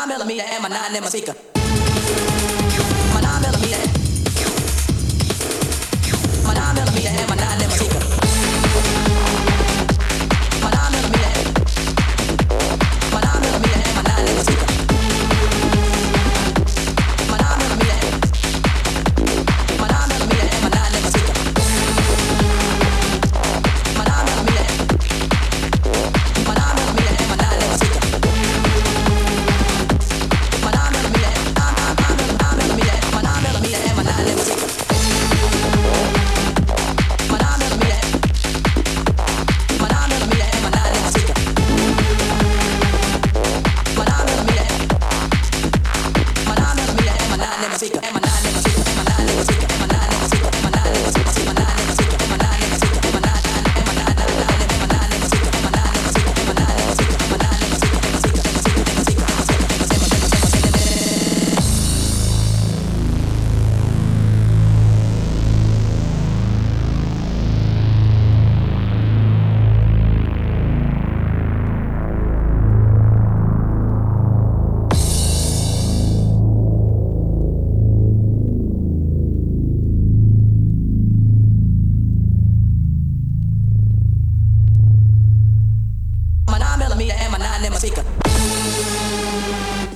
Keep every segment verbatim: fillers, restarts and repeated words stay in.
nine millimeter and my nine in my speaker. My nine millimeter, my nine millimeter and my nine in my speaker. My nine millimeter, my nine millimeter and my nine in my speaker. My nine millimeter, my nine millimeter and my nine in my speaker. My nine millimeter, my nine millimeter and my nine in my speaker. My nine millimeter, nine millimeter, my nine millimeter and my nine in my speaker. My nine millimeter, my nine millimeter and my nine in my speaker. My nine millimeter, my nine millimeter and my nine in my speaker. And my nine in my speaker. And my nine in my speaker. And my nine in my speaker. And my nine in my speaker. My nine in my speaker. And my nine in my speaker. And my nine and my nine nine nine and my nine in my speaker. And my nine in my speaker. And my nine in my speaker. And my nine in my speaker. And my speaker. And my speaker. And my speaker. And my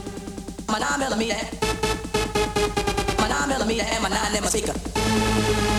My nine millimeter and my nine in my speaker.